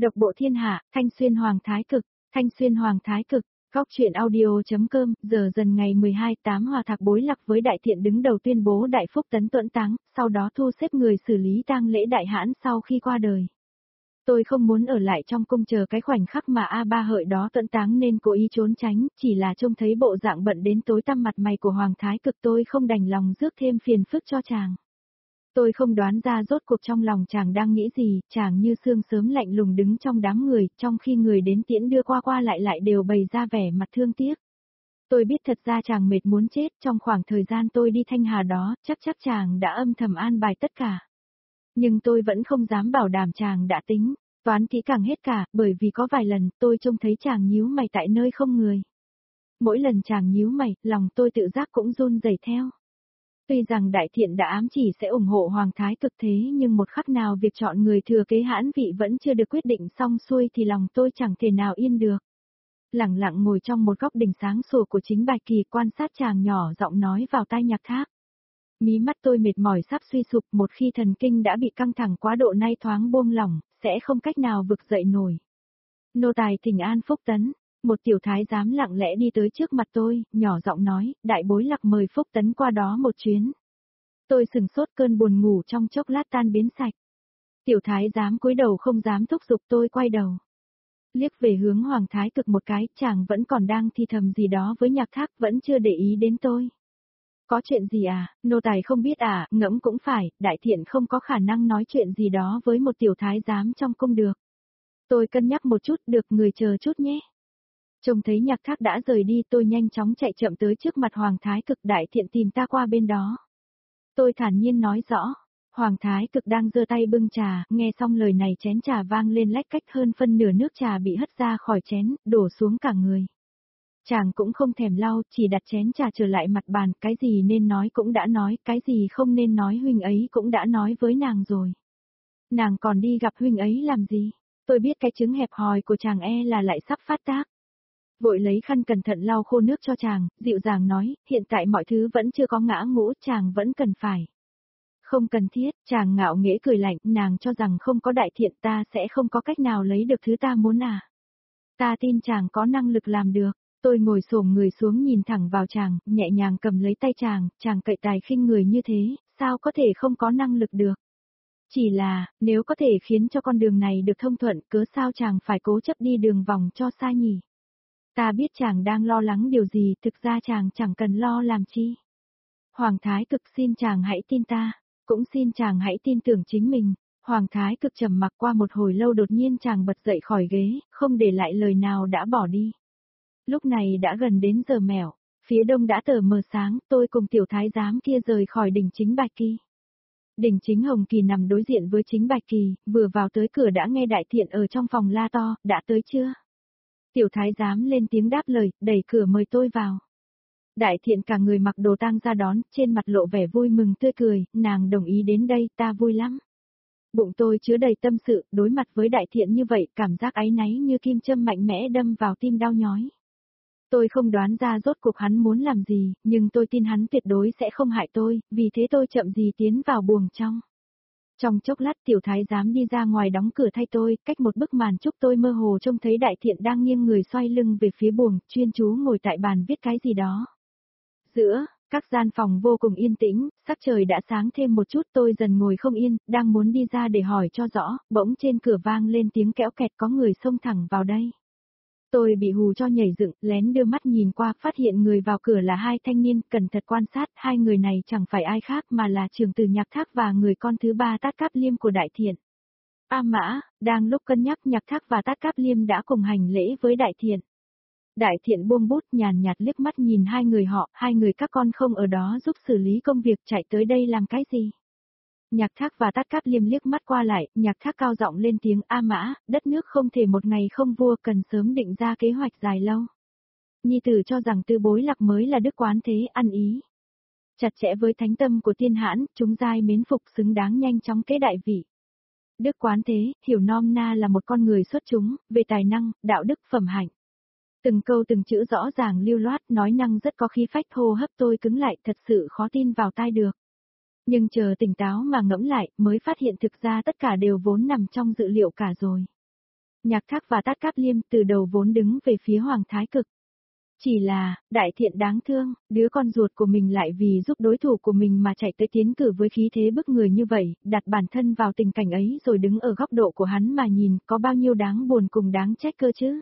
Độc bộ thiên hạ, Thanh Xuyên Hoàng Thái Cực, Thanh Xuyên Hoàng Thái Cực, Góc truyện audio.com, giờ dần ngày 12/8 Hòa Thạc bối lạc với đại thiện đứng đầu tuyên bố đại phúc tấn tuẫn táng, sau đó thu xếp người xử lý tang lễ đại hãn sau khi qua đời. Tôi không muốn ở lại trong cung chờ cái khoảnh khắc mà A Ba Hợi đó tuẫn táng nên cố ý trốn tránh, chỉ là trông thấy bộ dạng bận đến tối tăm mặt mày của Hoàng Thái Cực tôi không đành lòng rước thêm phiền phức cho chàng. Tôi không đoán ra rốt cuộc trong lòng chàng đang nghĩ gì, chàng như sương sớm lạnh lùng đứng trong đám người, trong khi người đến tiễn đưa qua lại đều bày ra vẻ mặt thương tiếc. Tôi biết thật ra chàng mệt muốn chết, trong khoảng thời gian tôi đi Thanh Hà đó, chắc chàng đã âm thầm an bài tất cả. Nhưng tôi vẫn không dám bảo đảm chàng đã tính, toán kỹ càng hết cả, bởi vì có vài lần tôi trông thấy chàng nhíu mày tại nơi không người. Mỗi lần chàng nhíu mày, lòng tôi tự giác cũng run rẩy theo. Tuy rằng đại thiện đã ám chỉ sẽ ủng hộ Hoàng Thái Cực thế nhưng một khắc nào việc chọn người thừa kế hãn vị vẫn chưa được quyết định xong xuôi thì lòng tôi chẳng thể nào yên được. Lặng lặng ngồi trong một góc đình sáng sủa của chính Bạch Kỳ quan sát chàng nhỏ giọng nói vào tai Nhạc Thác. Mí mắt tôi mệt mỏi sắp suy sụp, một khi thần kinh đã bị căng thẳng quá độ nay thoáng buông lỏng, sẽ không cách nào vực dậy nổi. Nô tài thỉnh an Phúc Tấn. Một tiểu thái giám lặng lẽ đi tới trước mặt tôi, nhỏ giọng nói, đại bối Lạc mời Phúc Tấn qua đó một chuyến. Tôi sừng sốt, cơn buồn ngủ trong chốc lát tan biến sạch. Tiểu thái giám cúi đầu không dám thúc giục tôi quay đầu. Liếc về hướng Hoàng Thái Cực một cái, chàng vẫn còn đang thì thầm gì đó với Nhạc Thác, vẫn chưa để ý đến tôi. Có chuyện gì à, nô tài không biết à, ngẫm cũng phải, đại thiện không có khả năng nói chuyện gì đó với một tiểu thái giám trong cung được. Tôi cân nhắc một chút, được, người chờ chút nhé. Trông thấy Nhạc Thác đã rời đi, tôi nhanh chóng chạy chậm tới trước mặt Hoàng Thái Cực, đại thiện tìm ta qua bên đó. Tôi thản nhiên nói rõ. Hoàng Thái Cực đang giơ tay bưng trà, nghe xong lời này chén trà vang lên lách cách, hơn phân nửa nước trà bị hất ra khỏi chén, đổ xuống cả người. Chàng cũng không thèm lau, chỉ đặt chén trà trở lại mặt bàn, cái gì nên nói cũng đã nói, cái gì không nên nói huynh ấy cũng đã nói với nàng rồi. Nàng còn đi gặp huynh ấy làm gì? Tôi biết cái chứng hẹp hòi của chàng là lại sắp phát tác. Vội lấy khăn cẩn thận lau khô nước cho chàng, dịu dàng nói, hiện tại mọi thứ vẫn chưa có ngã ngũ, chàng vẫn cần phải. Không cần thiết, chàng ngạo nghễ cười lạnh, nàng cho rằng không có đại thiện ta sẽ không có cách nào lấy được thứ ta muốn à. Ta tin chàng có năng lực làm được. Tôi ngồi xổm người xuống nhìn thẳng vào chàng, nhẹ nhàng cầm lấy tay chàng cậy tài khinh người như thế, sao có thể không có năng lực được. Chỉ là, nếu có thể khiến cho con đường này được thông thuận, cớ sao chàng phải cố chấp đi đường vòng cho xa nhỉ? Ta biết chàng đang lo lắng điều gì, thực ra chàng chẳng cần lo làm chi. Hoàng Thái Cực, xin chàng hãy tin ta, cũng xin chàng hãy tin tưởng chính mình. Hoàng Thái Cực trầm mặc qua một hồi lâu, đột nhiên chàng bật dậy khỏi ghế, không để lại lời nào đã bỏ đi. Lúc này đã gần đến giờ mẻo, phía đông đã tờ mờ sáng, tôi cùng tiểu thái giám kia rời khỏi đỉnh chính Bạch Kỳ. Đỉnh chính Hồng Kỳ nằm đối diện với chính Bạch Kỳ, vừa vào tới cửa đã nghe đại thiện ở trong phòng la to, đã tới chưa? Tiểu thái giám lên tiếng đáp lời, đẩy cửa mời tôi vào. Đại thiện cả người mặc đồ tang ra đón, trên mặt lộ vẻ vui mừng tươi cười, nàng đồng ý đến đây, ta vui lắm. Bụng tôi chứa đầy tâm sự, đối mặt với đại thiện như vậy, cảm giác áy náy như kim châm mạnh mẽ đâm vào tim đau nhói. Tôi không đoán ra rốt cuộc hắn muốn làm gì, nhưng tôi tin hắn tuyệt đối sẽ không hại tôi, vì thế tôi chậm gì tiến vào buồng trong. Trong chốc lát tiểu thái giám đi ra ngoài đóng cửa thay tôi, cách một bức màn trúc tôi mơ hồ trông thấy đại thiện đang nghiêng người xoay lưng về phía buồng, chuyên chú ngồi tại bàn viết cái gì đó. Giữa, các gian phòng vô cùng yên tĩnh, sắc trời đã sáng thêm một chút, tôi dần ngồi không yên, đang muốn đi ra để hỏi cho rõ, bỗng trên cửa vang lên tiếng kẽo kẹt, có người xông thẳng vào đây. Tôi bị hù cho nhảy dựng, lén đưa mắt nhìn qua, phát hiện người vào cửa là hai thanh niên, cẩn thận quan sát, hai người này chẳng phải ai khác mà là Trường Tử Nhạc Thác và người con thứ ba Tát Cáp Liêm của đại thiện. A Mã, đang lúc cân nhắc, Nhạc Thác và Tát Cáp Liêm đã cùng hành lễ với đại thiện. Đại thiện buông bút, nhàn nhạt liếc mắt nhìn hai người họ, hai người các con không ở đó giúp xử lý công việc, chạy tới đây làm cái gì? Nhạc Thác và Tát Cáp Liêm liếc mắt qua lại, Nhạc Thác cao giọng lên tiếng, A Mã, đất nước không thể một ngày không vua, cần sớm định ra kế hoạch dài lâu. Nhi tử cho rằng Tư Bối Lạc mới là đức quán thế, ăn ý. Chặt chẽ với thánh tâm của tiên hãn, chúng giai mến phục, xứng đáng nhanh chóng kế đại vị. Đức quán thế, hiểu nom na là một con người xuất chúng, về tài năng, đạo đức, phẩm hạnh. Từng câu từng chữ rõ ràng lưu loát, nói năng rất có khí phách, hô hấp tôi cứng lại, thật sự khó tin vào tai được. Nhưng chờ tỉnh táo mà ngẫm lại, mới phát hiện thực ra tất cả đều vốn nằm trong dự liệu cả rồi. Nhạc Thác và Tát Cáp Liêm từ đầu vốn đứng về phía Hoàng Thái Cực. Chỉ là, đại thiện đáng thương, đứa con ruột của mình lại vì giúp đối thủ của mình mà chạy tới tiến cử với khí thế bức người như vậy, đặt bản thân vào tình cảnh ấy rồi đứng ở góc độ của hắn mà nhìn có bao nhiêu đáng buồn cùng đáng trách cơ chứ.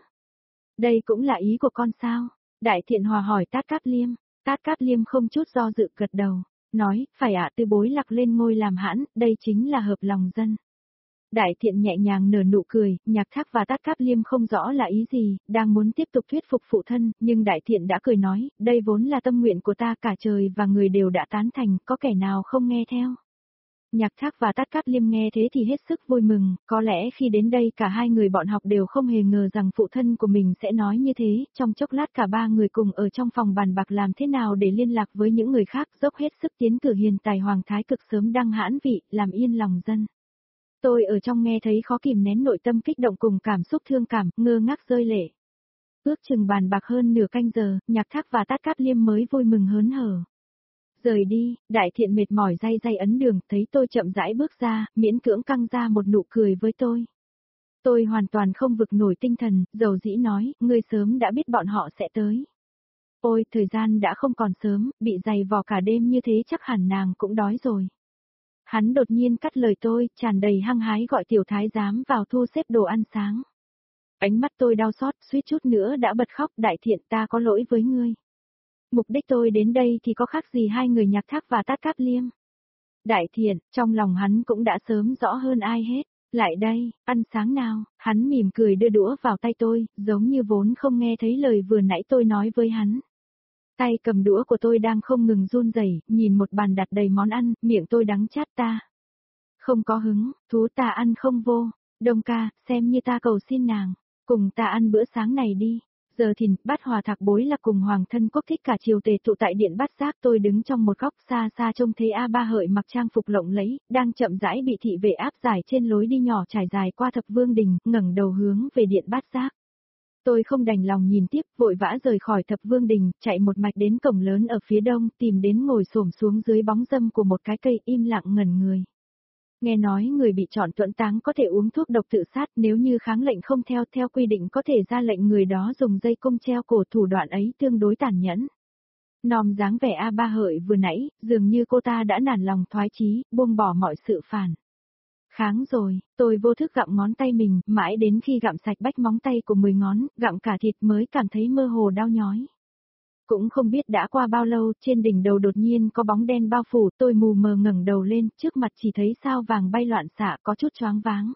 Đây cũng là ý của con sao? Đại thiện hòa hỏi Tát Cáp Liêm. Tát Cáp Liêm không chút do dự gật đầu, nói, phải ạ, Tư Bối Lạc lên ngôi làm hãn, đây chính là hợp lòng dân. Đại thiện nhẹ nhàng nở nụ cười, Nhạc Thác và Tát Cáp Liêm không rõ là ý gì, đang muốn tiếp tục thuyết phục phụ thân, nhưng đại thiện đã cười nói, đây vốn là tâm nguyện của ta, cả trời và người đều đã tán thành, có kẻ nào không nghe theo. Nhạc Thác và Tát Cáp Liêm nghe thế thì hết sức vui mừng, có lẽ khi đến đây cả hai người bọn học đều không hề ngờ rằng phụ thân của mình sẽ nói như thế, trong chốc lát cả ba người cùng ở trong phòng bàn bạc làm thế nào để liên lạc với những người khác, dốc hết sức tiến cử hiền tài Hoàng Thái Cực sớm đăng hãn vị, làm yên lòng dân. Tôi ở trong nghe thấy khó kìm nén nội tâm kích động cùng cảm xúc thương cảm, ngơ ngác rơi lệ. Ước chừng bàn bạc hơn nửa canh giờ, Nhạc Thác và Tát Cáp Liêm mới vui mừng hớn hở. Rời đi, đại thiện mệt mỏi day day ấn đường, thấy tôi chậm rãi bước ra, miễn cưỡng căng ra một nụ cười với tôi. Tôi hoàn toàn không vực nổi tinh thần, dầu dĩ nói, ngươi sớm đã biết bọn họ sẽ tới. Ôi, thời gian đã không còn sớm, bị dày vò cả đêm như thế chắc hẳn nàng cũng đói rồi. Hắn đột nhiên cắt lời tôi, tràn đầy hăng hái gọi tiểu thái giám vào thu xếp đồ ăn sáng. Ánh mắt tôi đau xót, suýt chút nữa đã bật khóc, đại thiện ta có lỗi với ngươi. Mục đích tôi đến đây thì có khác gì hai người Nhạc Thác và Tát Cáp Liêm. Đại thiện, trong lòng hắn cũng đã sớm rõ hơn ai hết. Lại đây, ăn sáng nào, hắn mỉm cười đưa đũa vào tay tôi, giống như vốn không nghe thấy lời vừa nãy tôi nói với hắn. Tay cầm đũa của tôi đang không ngừng run rẩy, nhìn một bàn đặt đầy món ăn, miệng tôi đắng chát ta. Không có hứng, thú ta ăn không vô. Đông ca, xem như ta cầu xin nàng, cùng ta ăn bữa sáng này đi. Giờ thìn, Bát Hòa Thạc Bối Lạc cùng Hoàng thân quốc thích cả triều tề tụ tại điện Bát Giác, tôi đứng trong một góc xa xa trông thấy A Ba Hợi mặc trang phục lộng lẫy, đang chậm rãi bị thị vệ áp giải trên lối đi nhỏ trải dài qua Thập Vương Đình, ngẩng đầu hướng về điện Bát Giác. Tôi không đành lòng nhìn tiếp, vội vã rời khỏi Thập Vương Đình, chạy một mạch đến cổng lớn ở phía đông, tìm đến ngồi xổm xuống dưới bóng râm của một cái cây, im lặng ngẩn người. Nghe nói người bị chọn tuẫn táng có thể uống thuốc độc tự sát, nếu như kháng lệnh không theo quy định có thể ra lệnh người đó dùng dây cung treo cổ, thủ đoạn ấy tương đối tàn nhẫn. Nòm dáng vẻ A Ba Hợi vừa nãy, dường như cô ta đã nản lòng thoái chí, buông bỏ mọi sự phản kháng rồi. Tôi vô thức gặm ngón tay mình, mãi đến khi gặm sạch bách móng tay của 10 ngón, gặm cả thịt mới cảm thấy mơ hồ đau nhói. Cũng không biết đã qua bao lâu, trên đỉnh đầu đột nhiên có bóng đen bao phủ, tôi mù mờ ngẩng đầu lên, trước mặt chỉ thấy sao vàng bay loạn xạ, có chút choáng váng.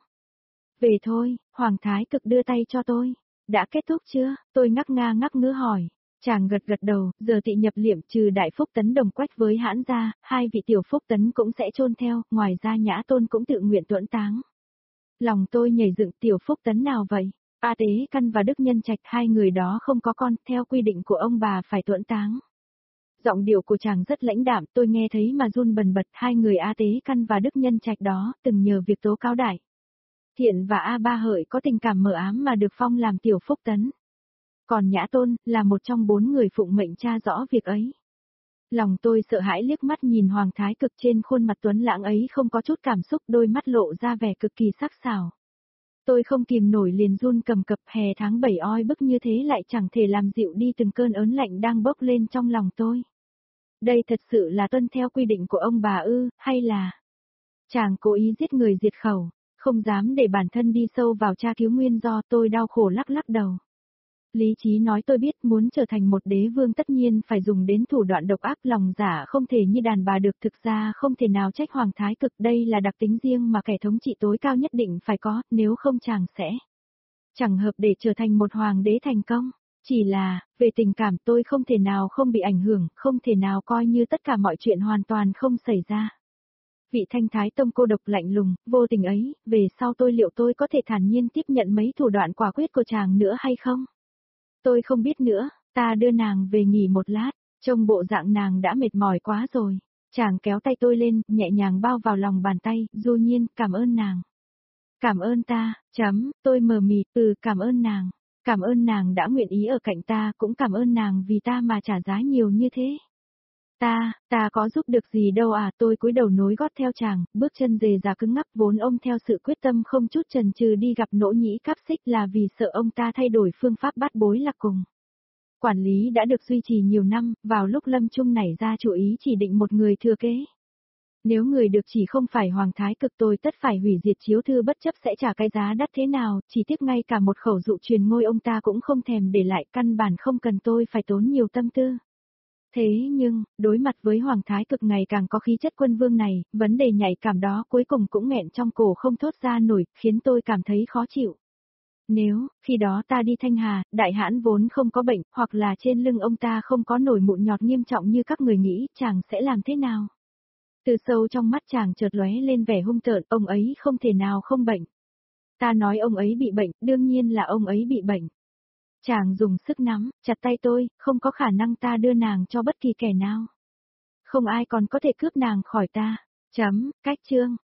Về thôi, Hoàng Thái Cực đưa tay cho tôi. Đã kết thúc chưa? Tôi ngắc ngứ hỏi. Chàng gật gật đầu, giờ Tị nhập liệm, trừ Đại Phúc Tấn đồng quách với hãn ra, hai vị tiểu Phúc Tấn cũng sẽ chôn theo, ngoài ra Nhã Tôn cũng tự nguyện tuẫn táng. Lòng tôi nhảy dựng, tiểu Phúc Tấn nào vậy? A Tế Căn và Đức Nhân Trạch, hai người đó không có con, theo quy định của ông bà phải tuẫn táng. Giọng điệu của chàng rất lãnh đạm, tôi nghe thấy mà run bần bật, hai người A Tế Căn và Đức Nhân Trạch đó, từng nhờ việc tố cáo Đại Thiện và A Ba Hợi có tình cảm mờ ám mà được phong làm tiểu Phúc Tấn. Còn Nhã Tôn, là một trong 4 người phụng mệnh tra rõ việc ấy. Lòng tôi sợ hãi liếc mắt nhìn Hoàng Thái Cực, trên khuôn mặt tuấn lãng ấy không có chút cảm xúc, đôi mắt lộ ra vẻ cực kỳ sắc sảo. Tôi không kìm nổi liền run cầm cập, hè tháng 7 oi bức như thế lại chẳng thể làm dịu đi từng cơn ớn lạnh đang bốc lên trong lòng tôi. Đây thật sự là tuân theo quy định của ông bà ư, hay là chàng cố ý giết người diệt khẩu, không dám để bản thân đi sâu vào tra cứu nguyên do. Tôi đau khổ lắc lắc đầu. Lý trí nói tôi biết, muốn trở thành một đế vương tất nhiên phải dùng đến thủ đoạn độc ác, lòng giả không thể như đàn bà được, thực ra không thể nào trách Hoàng Thái Cực, đây là đặc tính riêng mà kẻ thống trị tối cao nhất định phải có, nếu không chàng sẽ chẳng hợp để trở thành một hoàng đế thành công. Chỉ là, về tình cảm tôi không thể nào không bị ảnh hưởng, không thể nào coi như tất cả mọi chuyện hoàn toàn không xảy ra. Vị Thanh Thái Tông cô độc lạnh lùng, vô tình ấy, về sau liệu tôi có thể thản nhiên tiếp nhận mấy thủ đoạn quả quyết của chàng nữa hay không? Tôi không biết nữa, ta đưa nàng về nghỉ một lát, trông bộ dạng nàng đã mệt mỏi quá rồi. Chàng kéo tay tôi lên, nhẹ nhàng bao vào lòng bàn tay, Du Nhiên, cảm ơn nàng. Cảm ơn ta, tôi mờ mịt, cảm ơn nàng. Cảm ơn nàng đã nguyện ý ở cạnh ta, cũng cảm ơn nàng vì ta mà trả giá nhiều như thế. Ta có giúp được gì đâu à, tôi cúi đầu nối gót theo chàng, bước chân dề dà cứng ngắc vốn ông theo sự quyết tâm không chút chần chừ đi gặp Nỗ Nhĩ Cáp Xích là vì sợ ông ta thay đổi phương pháp bắt bối lạc cùng. Quản lý đã được duy trì nhiều năm, vào lúc Lâm Trung nảy ra chủ ý chỉ định một người thừa kế. Nếu người được chỉ không phải Hoàng Thái Cực tôi tất phải hủy diệt chiếu thư bất chấp sẽ trả cái giá đắt thế nào, chỉ tiếc ngay cả một khẩu dụ truyền ngôi ông ta cũng không thèm để lại căn bản không cần tôi phải tốn nhiều tâm tư. Thế nhưng, đối mặt với Hoàng Thái Cực ngày càng có khí chất quân vương này, vấn đề nhạy cảm đó cuối cùng cũng nghẹn trong cổ không thốt ra nổi, khiến tôi cảm thấy khó chịu. Nếu, khi đó ta đi Thanh Hà, đại hãn vốn không có bệnh, hoặc là trên lưng ông ta không có nổi mụn nhọt nghiêm trọng như các người nghĩ, chàng sẽ làm thế nào? Từ sâu trong mắt chàng chợt lóe lên vẻ hung tợn, ông ấy không thể nào không bệnh. Ta nói ông ấy bị bệnh, đương nhiên là ông ấy bị bệnh. Chàng dùng sức nắm, chặt tay tôi, không có khả năng ta đưa nàng cho bất kỳ kẻ nào. Không ai còn có thể cướp nàng khỏi ta. Chấm, cách chương.